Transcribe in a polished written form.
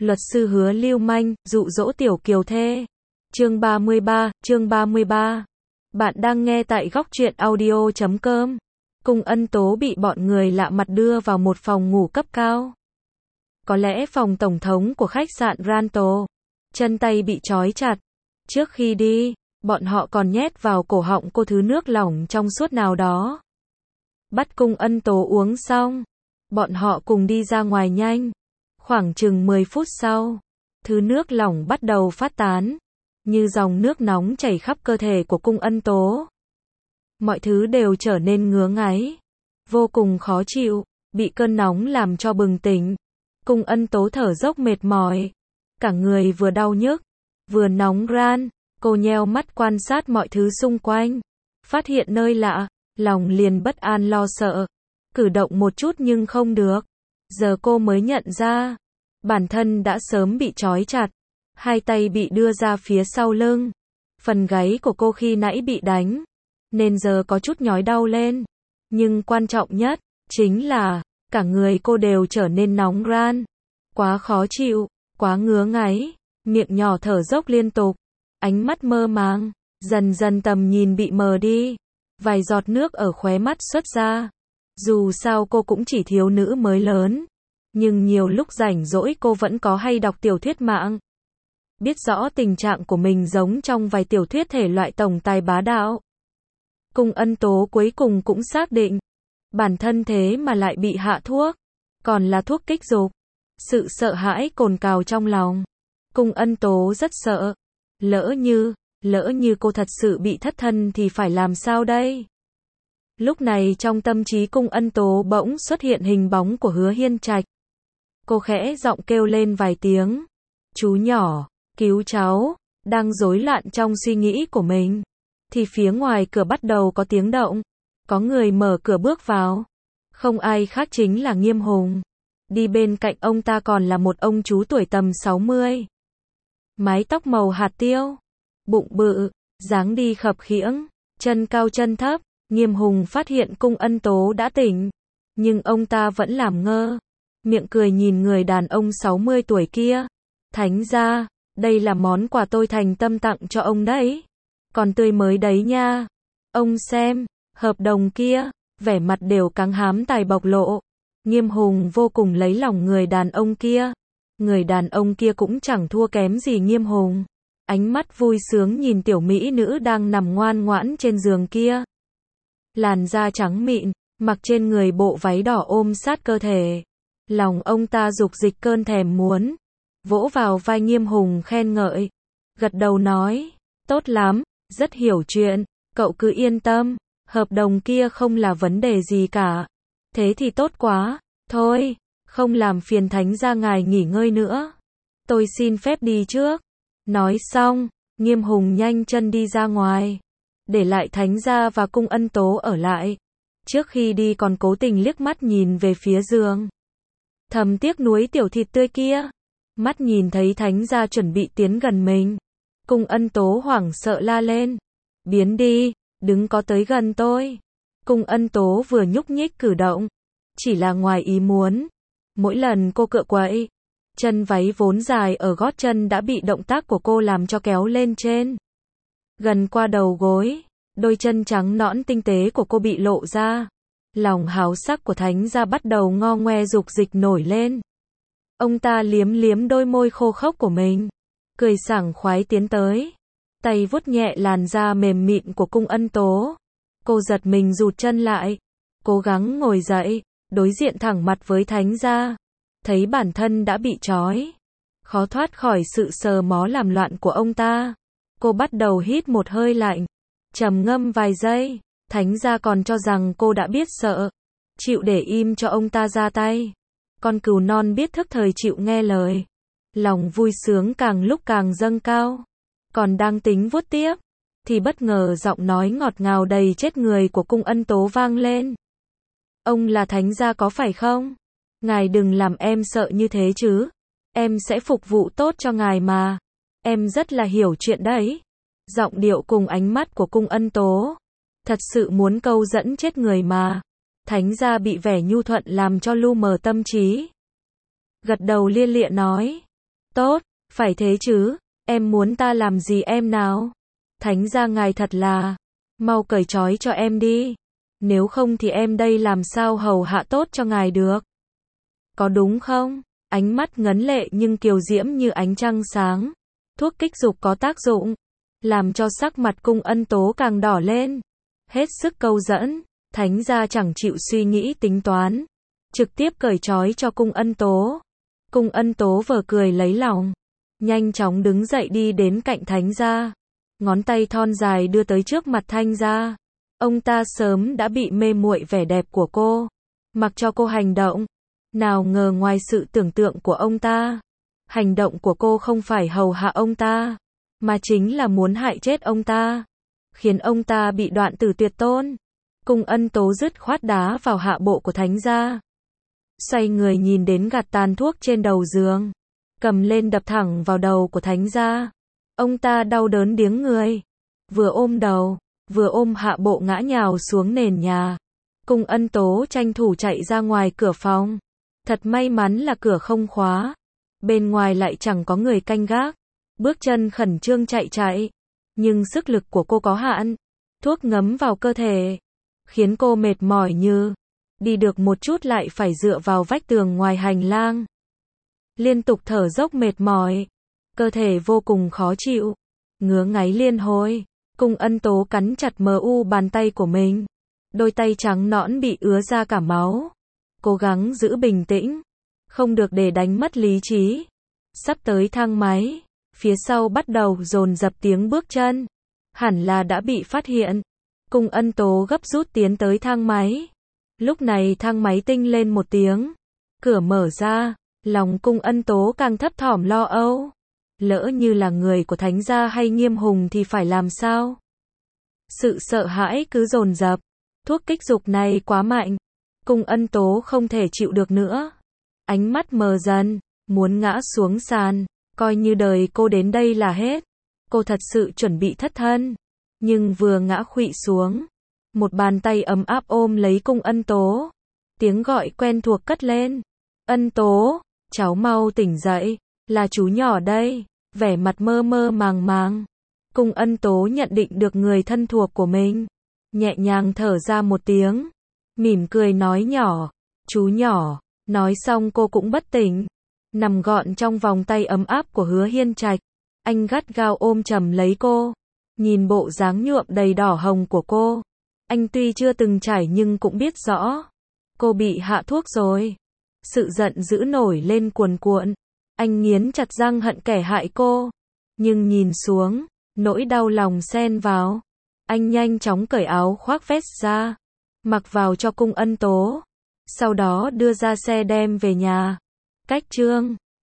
Luật sư hứa lưu manh, dụ dỗ tiểu kiều thê. Chương 33. Bạn đang nghe tại góc truyện audio.com. Cung Ân Tố bị bọn người lạ mặt đưa vào một phòng ngủ cấp cao. Có lẽ phòng tổng thống của khách sạn Ranto. Chân tay bị trói chặt. Trước khi đi, bọn họ còn nhét vào cổ họng cô thứ nước lỏng trong suốt nào đó. Bắt Cung Ân Tố uống xong, bọn họ cùng đi ra ngoài nhanh. Khoảng chừng 10 phút sau, thứ nước lỏng bắt đầu phát tán, như dòng nước nóng chảy khắp cơ thể của Cung Ân Tố. Mọi thứ đều trở nên ngứa ngáy, vô cùng khó chịu, bị cơn nóng làm cho bừng tỉnh. Cung Ân Tố thở dốc mệt mỏi, cả người vừa đau nhức, vừa nóng ran. Cô nheo mắt quan sát mọi thứ xung quanh, phát hiện nơi lạ, lòng liền bất an lo sợ, cử động một chút nhưng không được. Giờ cô mới nhận ra, bản thân đã sớm bị trói chặt, hai tay bị đưa ra phía sau lưng. Phần gáy của cô khi nãy bị đánh, nên giờ có chút nhói đau lên. Nhưng quan trọng nhất, chính là, cả người cô đều trở nên nóng ran. Quá khó chịu, quá ngứa ngáy, miệng nhỏ thở dốc liên tục, ánh mắt mơ màng, dần dần tầm nhìn bị mờ đi. Vài giọt nước ở khóe mắt xuất ra. Dù sao cô cũng chỉ thiếu nữ mới lớn, nhưng nhiều lúc rảnh rỗi cô vẫn có hay đọc tiểu thuyết mạng. Biết rõ tình trạng của mình giống trong vài tiểu thuyết thể loại tổng tài bá đạo. Cung Ân Tố cuối cùng cũng xác định, bản thân thế mà lại bị hạ thuốc, còn là thuốc kích dục. Sự sợ hãi cồn cào trong lòng. Cung Ân Tố rất sợ, lỡ như cô thật sự bị thất thân thì phải làm sao đây? Lúc này trong tâm trí Cung Ân Tố bỗng xuất hiện hình bóng của Hứa Hiên Trạch. Cô khẽ giọng kêu lên vài tiếng. Chú nhỏ, cứu cháu. Đang rối loạn trong suy nghĩ của mình, thì phía ngoài cửa bắt đầu có tiếng động. Có người mở cửa bước vào. Không ai khác chính là Nghiêm Hùng. Đi bên cạnh ông ta còn là một ông chú tuổi tầm 60. Mái tóc màu hạt tiêu, bụng bự, dáng đi khập khiễng, chân cao chân thấp. Nghiêm Hùng phát hiện Cung Ân Tố đã tỉnh, nhưng ông ta vẫn làm ngơ, miệng cười nhìn người đàn ông 60 tuổi kia. Thánh gia, đây là món quà tôi thành tâm tặng cho ông đấy, còn tươi mới đấy nha. Ông xem, hợp đồng kia. Vẻ mặt đều căng hám tài bộc lộ. Nghiêm Hùng vô cùng lấy lòng người đàn ông kia. Người đàn ông kia cũng chẳng thua kém gì Nghiêm Hùng. Ánh mắt vui sướng nhìn tiểu mỹ nữ đang nằm ngoan ngoãn trên giường kia. Làn da trắng mịn, mặc trên người bộ váy đỏ ôm sát cơ thể. Lòng ông ta dục dịch cơn thèm muốn. Vỗ vào vai Nghiêm Hùng khen ngợi. Gật đầu nói, tốt lắm, rất hiểu chuyện, cậu cứ yên tâm, hợp đồng kia không là vấn đề gì cả. Thế thì tốt quá, thôi, không làm phiền thánh gia ngài nghỉ ngơi nữa. Tôi xin phép đi trước. Nói xong, Nghiêm Hùng nhanh chân đi ra ngoài, để lại thánh gia và Cung Ân Tố ở lại. Trước khi đi còn cố tình liếc mắt nhìn về phía giường. Thầm tiếc nuối tiểu thịt tươi kia. Mắt nhìn thấy thánh gia chuẩn bị tiến gần mình, Cung Ân Tố hoảng sợ la lên. Biến đi, đừng có tới gần tôi. Cung Ân Tố vừa nhúc nhích cử động, chỉ là ngoài ý muốn. Mỗi lần cô cựa quậy, chân váy vốn dài ở gót chân đã bị động tác của cô làm cho kéo lên trên. Gần qua đầu gối, đôi chân trắng nõn tinh tế của cô bị lộ ra. Lòng háo sắc của thánh gia bắt đầu ngo ngoe dục dịch nổi lên. Ông ta liếm liếm đôi môi khô khốc của mình, cười sảng khoái tiến tới, tay vuốt nhẹ làn da mềm mịn của Cung Ân Tố. Cô giật mình rụt chân lại, cố gắng ngồi dậy, đối diện thẳng mặt với thánh gia. Thấy bản thân đã bị trói, khó thoát khỏi sự sờ mó làm loạn của ông ta. Cô bắt đầu hít một hơi lạnh, trầm ngâm vài giây. Thánh gia còn cho rằng cô đã biết sợ, chịu để im cho ông ta ra tay. Con cừu non biết thức thời chịu nghe lời. Lòng vui sướng càng lúc càng dâng cao. Còn đang tính vuốt tiếp, thì bất ngờ giọng nói ngọt ngào đầy chết người của Cung Ân Tố vang lên. Ông là thánh gia có phải không? Ngài đừng làm em sợ như thế chứ. Em sẽ phục vụ tốt cho ngài mà. Em rất là hiểu chuyện đấy. Giọng điệu cùng ánh mắt của Cung Ân Tố thật sự muốn câu dẫn chết người mà. Thánh gia bị vẻ nhu thuận làm cho lu mờ tâm trí. Gật đầu lia lịa nói, Tốt, phải thế chứ, em muốn ta làm gì em nào? Thánh gia ngài thật là, mau cởi trói cho em đi. Nếu không thì em đây làm sao hầu hạ tốt cho ngài được. Có đúng không? Ánh mắt ngấn lệ nhưng kiều diễm như ánh trăng sáng. Thuốc kích dục có tác dụng, làm cho sắc mặt Cung Ân Tố càng đỏ lên. Hết sức câu dẫn, thánh gia chẳng chịu suy nghĩ tính toán, trực tiếp cởi trói cho Cung Ân Tố. Cung Ân Tố vờ cười lấy lòng, nhanh chóng đứng dậy đi đến cạnh thánh gia. Ngón tay thon dài đưa tới trước mặt thánh gia. Ông ta sớm đã bị mê muội vẻ đẹp của cô, mặc cho cô hành động. Nào ngờ ngoài sự tưởng tượng của ông ta, hành động của cô không phải hầu hạ ông ta, mà chính là muốn hại chết ông ta, khiến ông ta bị đoạn tử tuyệt tôn. Cung Ân Tố dứt khoát đá vào hạ bộ của thánh gia. Xoay người nhìn đến gạt tàn thuốc trên đầu giường, cầm lên đập thẳng vào đầu của thánh gia. Ông ta đau đớn điếng người, vừa ôm đầu, vừa ôm hạ bộ ngã nhào xuống nền nhà. Cung Ân Tố tranh thủ chạy ra ngoài cửa phòng. Thật may mắn là cửa không khóa, bên ngoài lại chẳng có người canh gác. Bước chân khẩn trương chạy, nhưng sức lực của cô có hạn. Thuốc ngấm vào cơ thể, khiến cô mệt mỏi như đi được một chút lại phải dựa vào vách tường ngoài hành lang. Liên tục thở dốc mệt mỏi, cơ thể vô cùng khó chịu, ngứa ngáy liên hồi. Cung Ân Tố cắn chặt bàn tay của mình, đôi tay trắng nõn bị ứa ra cả máu. Cố gắng giữ bình tĩnh, không được để đánh mất lý trí. Sắp tới thang máy, phía sau bắt đầu dồn dập tiếng bước chân, hẳn là đã bị phát hiện. Cung Ân Tố gấp rút tiến tới thang máy. Lúc này thang máy tinh lên một tiếng, cửa mở ra, lòng Cung Ân Tố càng thấp thỏm lo âu. Lỡ như là người của thánh gia hay Nghiêm Hùng thì phải làm sao? Sự sợ hãi cứ dồn dập, thuốc kích dục này quá mạnh. Cung Ân Tố không thể chịu được nữa. Ánh mắt mờ dần, muốn ngã xuống sàn, coi như đời cô đến đây là hết. Cô thật sự chuẩn bị thất thân, nhưng vừa ngã khuỵu xuống, một bàn tay ấm áp ôm lấy Cung Ân Tố. Tiếng gọi quen thuộc cất lên. Ân Tố, cháu mau tỉnh dậy, là chú nhỏ đây. Vẻ mặt mơ mơ màng màng. Cung Ân Tố nhận định được người thân thuộc của mình, nhẹ nhàng thở ra một tiếng, mỉm cười nói nhỏ, chú nhỏ. Nói xong cô cũng bất tỉnh, nằm gọn trong vòng tay ấm áp của Hứa Hiên Trạch. Anh gắt gao ôm chầm lấy cô, nhìn bộ dáng nhuộm đầy đỏ hồng của cô. Anh tuy chưa từng trải nhưng cũng biết rõ, cô bị hạ thuốc rồi. Sự giận dữ nổi lên cuồn cuộn. Anh nghiến chặt răng hận kẻ hại cô, nhưng nhìn xuống, nỗi đau lòng xen vào. Anh nhanh chóng cởi áo khoác vest ra, mặc vào cho Cung Ân Tố, sau đó đưa ra xe đem về nhà. Cách chương